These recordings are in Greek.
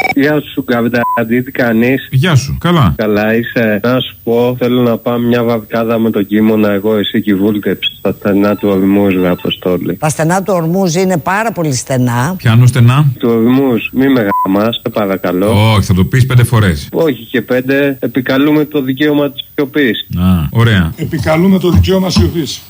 Γεια σου, Καπιτάντη, τι κάνεις? Γεια σου, καλά. Καλά είσαι. Να σου πω, θέλω να πάμε μια βαβκάδα με τον Κίμωνα, εγώ, εσύ και η Βούλτεψη, στα στενά του Ορμούζ, με Αποστόλη. Τα στενά του Ορμούζ είναι πάρα πολύ στενά. Ποιανού στενά? Του Ορμούζ, μη με γαμάς, σε παρακαλώ. Όχι, θα το πεις 5 φορές. Όχι και 5, επικαλούμε το δικαίωμα της σιωπής. Α, ωραία. Επικαλούμε το δικαίωμα σιωπής.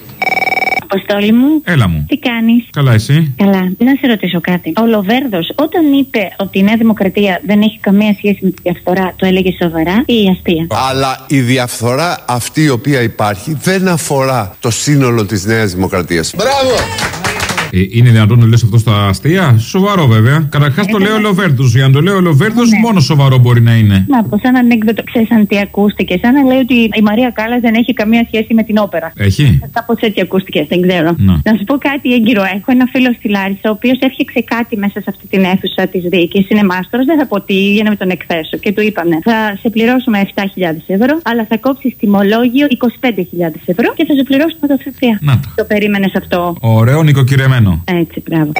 Αποστόλη μου. Έλα μου. Τι κάνεις? Καλά, εσύ? Καλά. Να σε ρωτήσω κάτι. Ο Λοβέρδος, όταν είπε ότι η Νέα Δημοκρατία δεν έχει καμία σχέση με τη διαφθορά, το έλεγε σοβαρά ή αστεία? Αλλά η διαφθορά αυτή η οποία υπάρχει δεν αφορά το σύνολο της Νέας Δημοκρατίας. Μπράβο! Είναι δυνατόν να λες αυτό στα αστεία? Σοβαρό βέβαια. Καταρχάς το λέει ο Λοβέρδος. Για να το λέει ο Λοβέρδος, μόνο σοβαρό μπορεί να είναι. Να πω, σαν ανέκδοτο, ξέρεις αν τι ακούστηκε? Σαν να λέει ότι η Μαρία Κάλλας δεν έχει καμία σχέση με την όπερα. Έχει. Κάπως έτσι ακούστηκε, δεν ξέρω. Να σου πω κάτι έγκυρο. Έχω ένα φίλο στη Λάρισα, ο οποίος έφτιαξε κάτι μέσα σε αυτή την αίθουσα της δίκης. Είναι μάστορας, δεν θα πω τι, για να με τον εκθέσω. Και του είπαμε, θα σε πληρώσουμε 7.000 ευρώ, αλλά θα κόψεις τιμολόγιο 25.000 ευρώ και θα σε πληρώσουμε το ΦΠΑ. Το περίμενες αυτό? Ωραίο, νοικοκυρεμένο. Έτσι, μπράβο.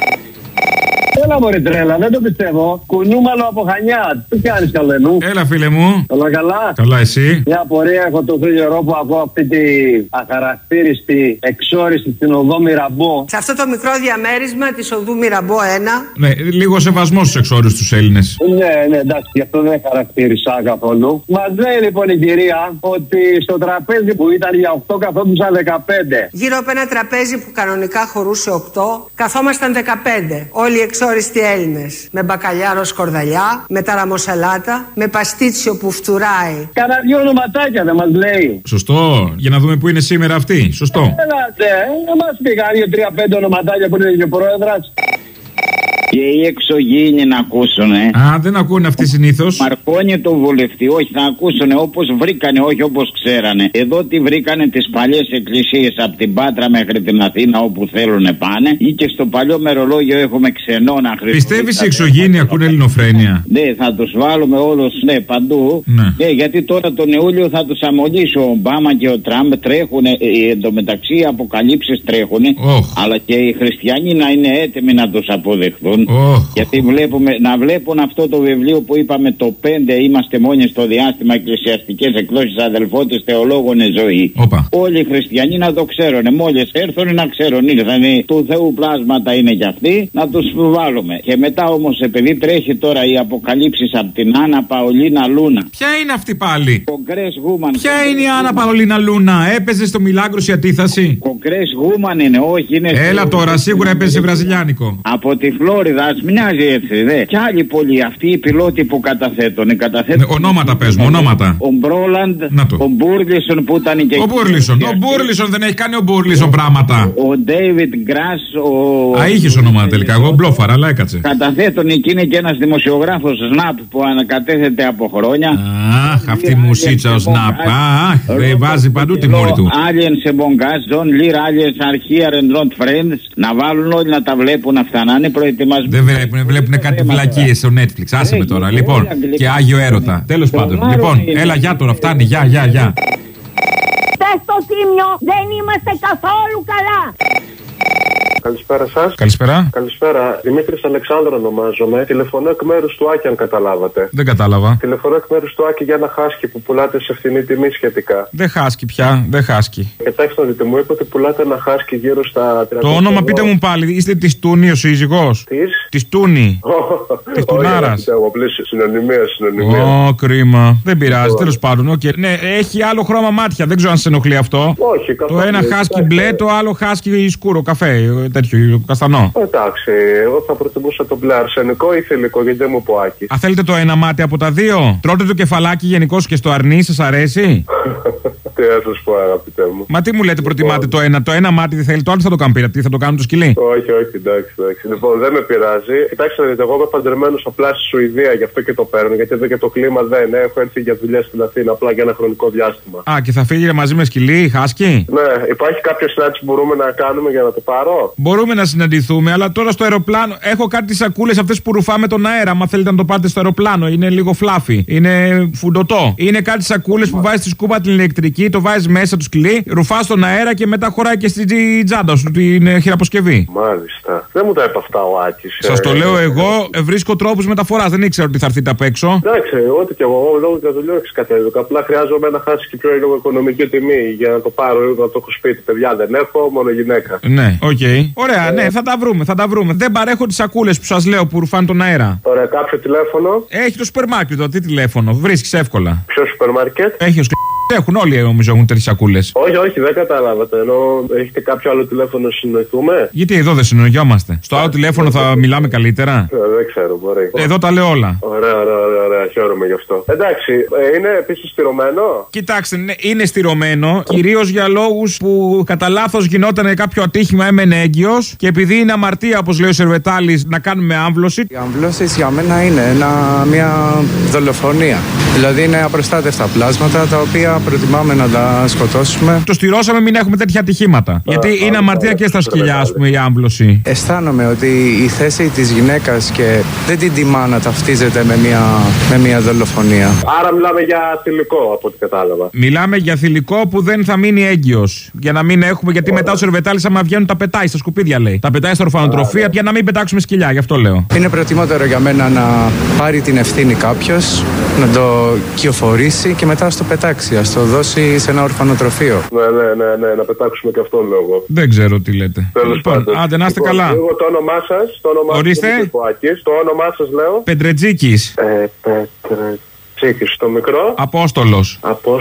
Έλα μωρή τρέλα, δεν το πιστεύω. Κουνούμαλο από Χανιά. Τι κάνεις καλενού? Έλα φίλε μου. Όλα καλά? Καλά εσύ? Μια απορία έχω το καιρό που ακούω αυτή τη αχαρακτήριστη εξόριστη στην οδό Μυραμπό. Σε αυτό το μικρό διαμέρισμα της οδού Μυραμπό 1. Ναι, λίγο σεβασμό στους εξόριστους Έλληνες. Ναι, εντάξει, γι' αυτό δεν χαρακτήρισα καθόλου. Μας λέει λοιπόν η κυρία ότι στο τραπέζι που ήταν για 8 καθόντουσαν 15. Γύρω από ένα τραπέζι που κανονικά χωρούσε 8, καθόμασταν 15. Όλοι οι εξόριστοι Έλληνες. Με μπακαλιάρο σκορδαλιά, με ταραμοσαλάτα, με παστίτσιο που φτουράει. Κάνα 2 ονοματάκια δεν μας λέει. Σωστό, για να δούμε που είναι σήμερα αυτή. Σωστό. Έλατε, δεν μας πήγαν 2-3-5 ονοματάκια που είναι και ο πρόεδρας. Και οι εξωγήινοι να ακούσουνε. Α, δεν ακούνε αυτοί συνήθως. Μαρκώνει το βουλευτή, όχι, θα ακούσουνε όπως βρήκανε, όχι όπως ξέρανε. Εδώ τι βρήκανε τις παλιές εκκλησίες από την Πάτρα μέχρι την Αθήνα, όπου θέλουν πάνε. Ή και στο παλιό μερολόγιο έχουμε ξενώνα χρυσό. Πιστεύεις οι εξωγήινοι ακούνε ελληνοφρένεια? Ναι, θα τους βάλουμε όλους, ναι, παντού. Ναι, γιατί τώρα τον Ιούλιο θα τους αμολύσει ο Ομπάμα και ο Τραμπ. Τρέχουνε, εντωμεταξύ οι αποκαλύψεις τρέχουνε. Αλλά και οι χριστιανοί να είναι έτοιμοι να τους αποδεχθούν. Γιατί να βλέπουν αυτό το βιβλίο που είπαμε το 5, είμαστε μόνοι στο διάστημα, εκκλησιαστικές εκδόσεις αδελφότης θεολόγων ζωή. Όλοι οι χριστιανοί να το ξέρουν. Μόλις έρθουν να ξέρουν, ήρθανε του Θεού πλάσματα είναι κι αυτοί, να τους βάλουμε. Και μετά όμως, επειδή τρέχει τώρα οι αποκαλύψεις από την Άννα Παολίνα Λούνα. Ποια είναι αυτή πάλι? Woman. Ποια είναι η Άννα Παολίνα Λούνα? Έπαιζε στο Μιλάγκρος η αντίθαση? Κογκρές Woman είναι, όχι είναι. Έλα τώρα, σίγουρα έπαιζε βραζιλιάνικο. Από τη Φλόριδα, ας μοιάζει έτσι, δε. Κι άλλοι πολλοί, αυτοί οι πιλότοι που καταθέτουν. Ονόματα πες μου, ονόματα. Ο Μπρόλαντ, ο Μπούρλισον που ήταν και. Ο Μπούρλισον δεν έχει κάνει ο Μπούρλισον πράγματα. Ο Ντέιβιντ Γκρας, Α, είχες ονόματα τελικά. Εγώ μπλόφαρα, αλλά έκατσε. Καταθέτουν εκεί είναι και ένας δημοσιογράφος Σναπ που ανακατέθεται από χρόνια. Αχ, αυτή η μουσίτσα ο Σναπ. Αχ, δεν βάζει παντού τη μούρη του. Aliens σε Μπογκάζ, John Lear, Aliens are here and not friends. Να βάλουν όλοι να τα βλέπουν αυτά, να είναι προετοιμασμένοι. Δεν βλέπουν κάτι βλακίες στο Netflix. Άσε με τώρα. Λοιπόν, και Άγιο Έρωτα. Τέλος πάντων. Λοιπόν, έλα, για τώρα, φτάνει. Γεια. Πες στο Τίμιο, δεν είμαστε καθόλου καλά. Καλησπέρα σας. Καλησπέρα. Δημήτρης Αλεξάνδρου ονομάζομαι. Τηλεφωνώ εκ μέρους του Άκη, αν καταλάβατε. Δεν κατάλαβα. Τηλεφωνώ εκ μέρους του Άκη για ένα χάσκι που πουλάτε σε φθηνή τιμή σχετικά. Δεν χάσκι πια, δεν χάσκι. Κοιτάξτε, δείτε, μου είπε ότι πουλάτε ένα χάσκι γύρω στα 30. Το όνομα πείτε μου πάλι, είστε της Τούνη ο σύζυγος? Της Τούνη. Της Τουνάρας. Συνωνυμία. Κρίμα. Δεν πειράζει, τέλος πάντων. Ναι, έχει άλλο χρώμα μάτια, δεν ξέρω αν σε ενοχλεί αυτό. Όχι, το ένα χάσκι μπλε, το άλλο χάσκι σκούρο, καφέ. Τέτοιο καστανό. Εντάξει, εγώ θα προτιμούσα το μπλε αρσενικό ή θηλυκό, γιατί δεν μου πω Άκη. Α, θέλετε το ένα μάτι από τα δύο? Τρώτε το κεφαλάκι γενικώς και στο αρνί, σας αρέσει? Τι να σας πω, αγαπητέ μου. Μα τι μου λέτε, προτιμάτε το ένα? Το ένα μάτι δεν θέλει, το άλλο θα το κάνει πειρατή, θα το κάνουν το σκυλί. Όχι, εντάξει. Λοιπόν, δεν με πειράζει. Κοιτάξτε, δείτε, εγώ είμαι παντρεμένος απλά στη Σουηδία, γι' αυτό και το παίρνω. Γιατί εδώ και το κλίμα δεν έχω έρθει για δουλειά στην Αθήνα, απλά για ένα χρονικό διάστημα. Α, και θα φύγει μαζί με σκυλί, χάσκι? Ναι, υπάρχει κάποια συνάντηση που μπορούμε να κάνουμε για να το πάρω? Μπορούμε να συναντηθούμε, αλλά τώρα στο αεροπλάνο έχω κάτι σακούλες αυτές που ρουφάμε τον αέρα. Αν θέλετε να το πάτε στο αεροπλάνο, είναι λίγο φλάφι. Είναι φουντωτό. Είναι κάτι σακούλες που βάζει στη σκούπα την ηλεκτρική, το βάζει μέσα του σκυλί, ρουφά στον αέρα και μετά χωράει και στην τσάντα σου την χειραποσκευή. Μάλιστα. Δεν μου τα είπε αυτά ο Άκης. Σας το λέω εγώ, βρίσκω τρόπους μεταφοράς. Δεν ήξερα ότι θα έρθετε απ' έξω. Εντάξει, ό,τι και εγώ λόγω του δουλειού έχει κατέβει. Απλά χρειάζομαι να χάσει και πιο λίγο οικονομική τιμή για να το πάρω, να το έχω σπίτι. Παιδιά δεν έχω, μόνο γυναίκα. Ναι, οκ. Ωραία, ναι, θα τα βρούμε. Δεν παρέχω τις σακούλες που σας λέω που ρουφάνε τον αέρα. Ωραία, κάποιο τηλέφωνο. Έχει το σούπερ μάρκετ, τι τηλέφωνο. Βρίσκεις εύκολα. Ποιο σούπερ μάρκετ? Έχει έχουν όλοι νομίζω έχουν τέτοιες σακούλες. Όχι, δεν κατάλαβατε. Ενώ έχετε κάποιο άλλο τηλέφωνο να συνοηθούμε. Γιατί εδώ δεν συνοηθιόμαστε. Στο άλλο τηλέφωνο θα μιλάμε καλύτερα. Δεν ξέρω, μπορεί. Εδώ τα λέω όλα. Ωραία. Χαίρομαι γι' αυτό. Εντάξει, είναι επίσης στηρωμένο. Κοιτάξτε, είναι στηρωμένο. Κυρίως για λόγους που κατά λάθος γινόταν κάποιο ατύχημα, έμενε έγκυος. Και επειδή είναι αμαρτία, όπως λέει ο Σερβετάλης, να κάνουμε άμβλωση. Η άμβλωση για μένα είναι μια δολοφονία. Δηλαδή είναι απροστάτευτα πλάσματα τα οποία προτιμάμε να τα σκοτώσουμε. Το στηρώσαμε μην έχουμε τέτοια ατυχήματα. Γιατί είναι αμαρτία και στα σκυλιά, ας πούμε, η άμβλωση. Αισθάνομαι ότι η θέση της γυναίκας και δεν την τιμά να ταυτίζεται με μια δολοφονία. Άρα μιλάμε για θηλυκό, από ό,τι κατάλαβα. Μιλάμε για θηλυκό που δεν θα μείνει έγκυος. Για να μην έχουμε, γιατί μετά ο Σερβετάλης, άμα βγαίνουν, τα πετάει στα σκουπίδια, λέει. Τα πετάει στα ορφανοτροφία για να μην πετάξουμε σκυλιά, γι' αυτό λέω. Είναι προτιμότερο για μένα να πάρει την ευθύνη κάποιος, να το κυοφορήσει και μετά στο πετάξει. Ας το δώσει σε ένα ορφανοτροφείο. Ναι, να πετάξουμε και αυτόν λόγο. Δεν ξέρω τι λέτε. Λοιπόν, άντε να είστε καλά. Εγώ το όνομά σας. Ορίστε. Το όνομά σας λέω. Πεντρετζίκης. Πεντρετζίκης, το μικρό. Απόστολος.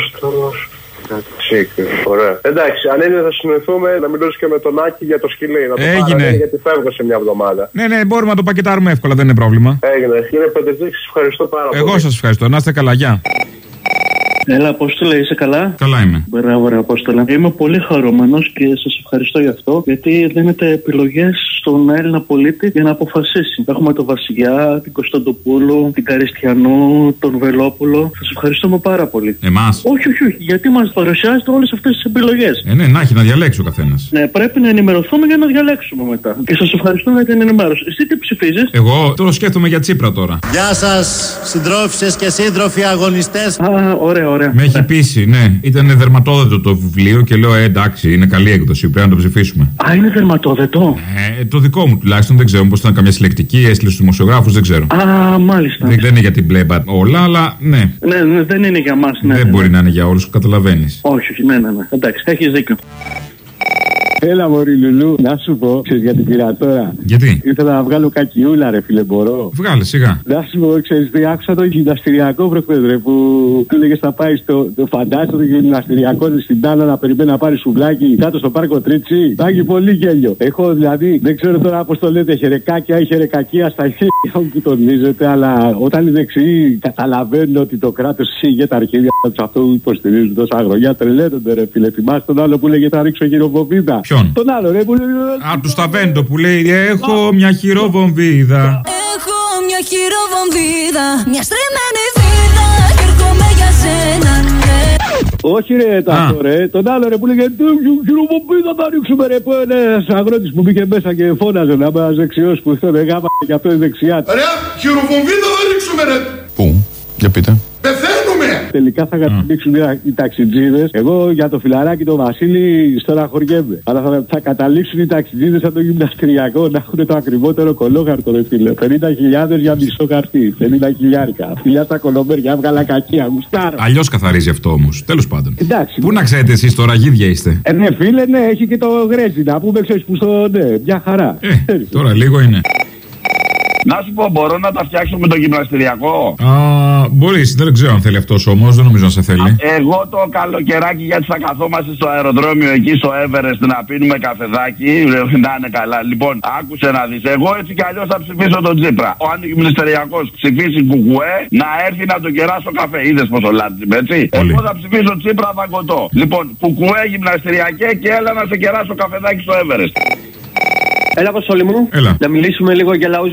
Ωραία. Εντάξει, αν είναι θα συνοηθούμε να μιλήσω και με τον Άκη για το σκυλί. Να το Έγινε. Γιατί φεύγω σε μια εβδομάδα. Ναι, μπορούμε να το πακετάρουμε εύκολα, δεν είναι πρόβλημα. Έγινε. Κύριε Πεντρετζίκη, σας ευχαριστώ πάρα πολύ. Εγώ σας ευχαριστώ. Να είστε καλά, γεια. Έλα, Απόστολε, είσαι καλά? Καλά είμαι. Μπράβο, ρε Απόστολε. Είμαι πολύ χαρούμενος και σας ευχαριστώ γι' αυτό, γιατί δίνετε επιλογές στον Έλληνα πολίτη για να αποφασίσει. Έχουμε τον Βασιλιά, την Κωνσταντοπούλου, την Καριστιανού, τον Βελόπουλο. Σας ευχαριστούμε πάρα πολύ. Εμάς? Όχι, γιατί μας παρουσιάζετε όλες αυτές τις επιλογές. Ναι, να έχει να διαλέξει ο καθένας. Ναι, πρέπει να ενημερωθούμε για να διαλέξουμε μετά. Και σας ευχαριστώ για την ενημέρωση. Εσύ τι ψηφίζεις? Εγώ τώρα σκέφτομαι για Τσίπρα τώρα. Γεια σας, συντρόφισσες και σύντροφοι αγωνιστές. Ωραία. Με έχει πείσει, ναι. Ήταν δερματόδετο το βιβλίο και λέω εντάξει, είναι καλή έκδοση. Πρέπει να το ψηφίσουμε. Είναι δερματόδετο. Το δικό μου τουλάχιστον δεν ξέρω. Μήπως ήταν καμιά συλλεκτική, έστειλε στους δημοσιογράφους, δεν ξέρω. Μάλιστα. Δεν είναι για την μπλέμπα όλα, αλλά ναι. Ναι, δεν είναι για μας. Δεν μπορεί να είναι για όλους, καταλαβαίνεις. Όχι, ναι. Εντάξει, έχεις δίκιο. Έλα, μωρή Λουλού, να σου πω, ξέρεις γιατί πήρα τώρα. Γιατί? Ήθελα να βγάλω κακιούλα, ρε φίλε, μπορώ. Βγάλε, σιγά. Να σου πω, ξέρεις τι, άκουσα το γυμναστηριακό προχθές, ρε, που του έλεγες θα πάει το φαντάζομαι το γυμναστηριακό στην Τάνα να περιμένει να πάρει σουβλάκι κάτω στο πάρκο Τρίτσι. Θα έχει πολύ γέλιο. Έχω δηλαδή, δεν ξέρω τώρα πώς το λέτε, χερεκάκια ή χερεκακία στα χέρια μου που τονίζετε, αλλά όταν οι δεξιοί καταλαβαίνουν ότι το κράτος σίγε τα αρχίδια του αυτό που υποστηρίζουν τόσα χρόνια, τρελαίνονται, ρε φίλε. Θυμάστε τον άλλο που λέγε θα ρίξω χειροβομβίδα. Ποιον? Τον άλλο, ρε, που λέει. Του Σταβέντο που λέει έχω μια χειροβομβίδα. Έχω μια χειροβομβίδα, μια στρεμμένη βίδα και έρχομαι για σένα, ναι. Όχι ρε, τον άλλο ρε που λέγε χειροβομβίδα θα ρίξουμε ρε, που ένας αγρότης που μπήκε μέσα και φώναζε να μας δεξιός που ήθελε γάμα και αυτό είναι δεξιά. Ρε, χειροβομβίδα θα ρίξουμε ρε. Πού, για πείτε. Πεθαίνουμε! Τελικά θα καταλήξουν οι ταξιτζίδες. Εγώ για το φιλαράκι το Βασίλη στεναχωριέμαι. Αλλά θα καταλήξουν οι ταξιτζίδες από το γυμναστηριακό να έχουν το ακριβότερο κολόγαρτο, ρε φίλε. 50.000 για μισό χαρτί. 50.000. Φιλιά τα κολομπέρια, έβγαλα κακία, γουστάρω. Αλλιώς καθαρίζει αυτό όμως. Τέλος πάντων. Εντάξει. Πού να ξέρετε εσείς τώρα, γίδια είστε. Ναι, φίλε, ναι, έχει και το γρέζι να πούμε, ξέρεις που στο. Ναι, μια χαρά. Τώρα λίγο είναι. Να σου πω, μπορώ να τα φτιάξω με το γυμναστηριακό? Μπορείς, δεν ξέρω αν θέλει αυτός όμως, δεν νομίζω να σε θέλει. Εγώ το καλοκαιράκι, γιατί θα καθόμαστε στο αεροδρόμιο εκεί στο Everest να πίνουμε καφεδάκι, να είναι καλά. Λοιπόν, άκουσε να δεις. Εγώ έτσι κι αλλιώς θα ψηφίσω τον Τσίπρα. Ο αντιγυμναστεριακός ψηφίσει κουκουέ, να έρθει να τον κεράσω καφέ. Είδες πόσο λάτζιμ, έτσι. Εγώ θα ψηφίσω Τσίπρα, θα κοτώ. Λοιπόν, κουκουέ γυμναστηριακέ και έλα να σε κεράσω καφεδάκι στο Everest. Έλα, Αποστόλη μου. Έλα. Να μιλήσουμε λίγο για λαούς με αρχή.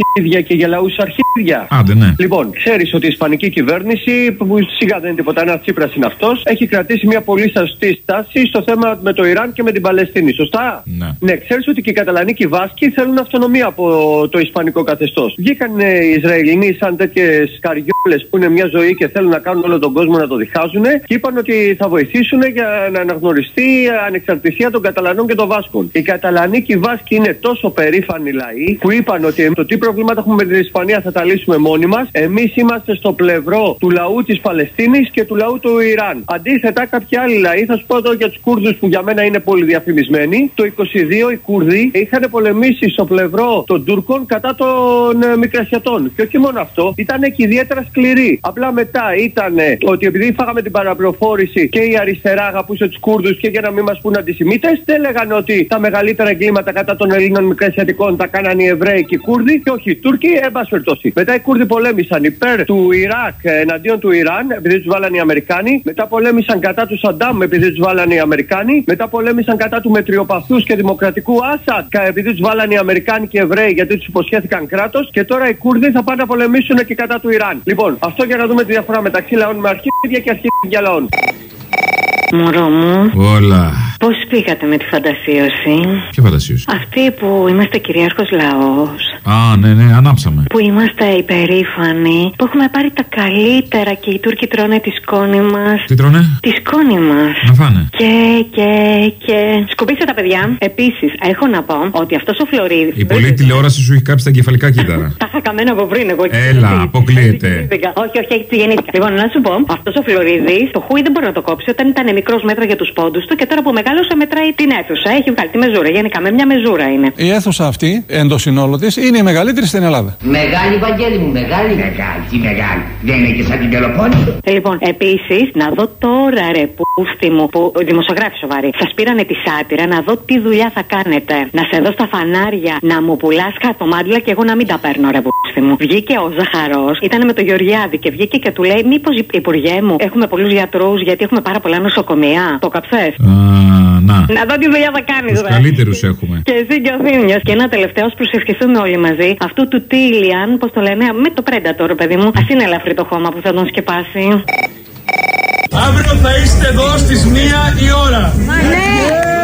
αρχίδια και για λαούς αρχίδια. Άντε, ναι. Λοιπόν, ξέρεις ότι η ισπανική κυβέρνηση, που σιγά δεν είναι τίποτα, ένα Τσίπρας είναι αυτός, έχει κρατήσει μια πολύ σωστή στάση στο θέμα με το Ιράν και με την Παλαιστίνη. Σωστά? Ναι, ξέρεις ότι και οι Καταλανοί και οι Βάσκοι θέλουν αυτονομία από το ισπανικό καθεστώς. Βγήκαν οι Ισραηλινοί σαν τέτοιες καριόλες που είναι μια ζωή και θέλουν να κάνουν όλο τον κόσμο να το διχάζουν και είπαν ότι θα βοηθήσουν για να αναγνωριστεί η ανεξαρτησία των Καταλανών και των Βάσκων. Οι Καταλανοί και οι Βάσκοι είναι τόσο περήφανοι λαοί που είπαν ότι το τι προβλήματα έχουμε με την Ισπανία θα τα λύσουμε μόνοι μας. Εμείς είμαστε στο πλευρό του λαού της Παλαιστίνης και του λαού του Ιράν. Αντίθετα, κάποιοι άλλοι λαοί, θα σου πω εδώ για τους Κούρδους που για μένα είναι πολύ διαφημισμένοι, το 22 οι Κούρδοι είχαν πολεμήσει στο πλευρό των Τούρκων κατά των Μικρασιατών. Και όχι μόνο αυτό, ήταν και ιδιαίτερα σκληροί. Απλά μετά ήταν ότι επειδή φάγαμε την παραπληροφόρηση και η αριστερά αγαπούσε τους Κούρδους και για να μην μας πούν αντισημίτες, δεν λέγανε ότι τα μεγαλύτερα εγκλήματα κατά των Ελλήνων Μικρασιατικών τα κάνανε οι Εβραίοι και οι Κούρδοι και όχι οι Τούρκοι, εν πάση περιπτώσει. Μετά οι Κούρδοι πολέμησαν υπέρ του Ιράκ εναντίον του Ιράν, επειδή τους βάλανε οι Αμερικάνοι. Μετά πολέμησαν κατά του Σαντάμ, επειδή τους βάλανε οι Αμερικάνοι. Μετά πολέμησαν κατά του μετριοπαθούς και δημοκρατικού Άσαντ, επειδή τους βάλανε οι Αμερικάνοι και οι Εβραίοι, γιατί τους υποσχέθηκαν κράτος. Και τώρα οι Κούρδοι θα πάνε να πολεμήσουν και κατά του Ιράν. Λοιπόν, αυτό για να δούμε τη διαφορά μεταξύ λαών με αρχίδια και αρχίδια λαών. Μωρό μου. Όλα. Πώς πήγατε με τη φαντασίωση? Ποια φαντασίωση? Αυτή που είμαστε κυρίαρχος λαός. Α, ναι, ανάψαμε. Που είμαστε υπερήφανοι. Που έχουμε πάρει τα καλύτερα και οι Τούρκοι τρώνε τη σκόνη μας. Τι τρώνε? Τη σκόνη μας. Να φάνε. Και. Σκουπίστε τα παιδιά. Επίσης, έχω να πω ότι αυτός ο Φλωρίδης. Η πολλή τηλεόραση σου έχει κάψει τα εγκεφαλικά κύτταρα. Τα είχα καμένα από πριν, εγώ. Έλα, αποκλείεται. Όχι, έτσι γεννήθηκα. Λοιπόν, να σου πω, αυτός ο Φλωρίδης, το χούι δεν μπορεί να το κόψει όταν ήταν μικρός μέτρα για τους πόντους του και τώρα που μεγάλωσε μετράει την αίθουσα. Έχει βγάλει τη μεζούρα. Γενικά με μια μεζούρα είναι. Η αίθουσα αυτή, εν το συνόλο της, είναι η μεγαλύτερη στην Ελλάδα. Μεγάλη, Βαγγέλη μου, μεγάλη. Τι μεγάλη. Δεν είναι και σαν την Πελοπόννησο. Λοιπόν, επίσης, να δω τώρα ρε πούστη μου, που δημοσιογράφοι σοβαροί, σας πήρανε τη σάτυρα, να δω τι δουλειά θα κάνετε. Να σε δω στα φανάρια, να μου πουλάς χαρτομάτιλα και εγώ να μην τα παίρνω ρε πούστη μου. Βγήκε ο Ζαχαρός, ήταν με το Γεωργιάδη και βγήκε και του λέει: μήπως υπουργέ μου, έχουμε πολλούς γιατρούς γιατί έχουμε πάρα πολλά νοσοκομεία. Το καψές. Να δω τι δουλειά θα κάνεις. Τους καλύτερους έχουμε. Και εσύ και ο Θήμιος. Και ένα τελευταίο, ας προσευχηθούμε όλοι μαζί. Αυτού του Τίλιαν, πώς το λένε, με το Predator, παιδί μου. Ας είναι ελαφρύ το χώμα που θα τον σκεπάσει. Αύριο θα είστε εδώ στις 1 η ώρα. Ναι.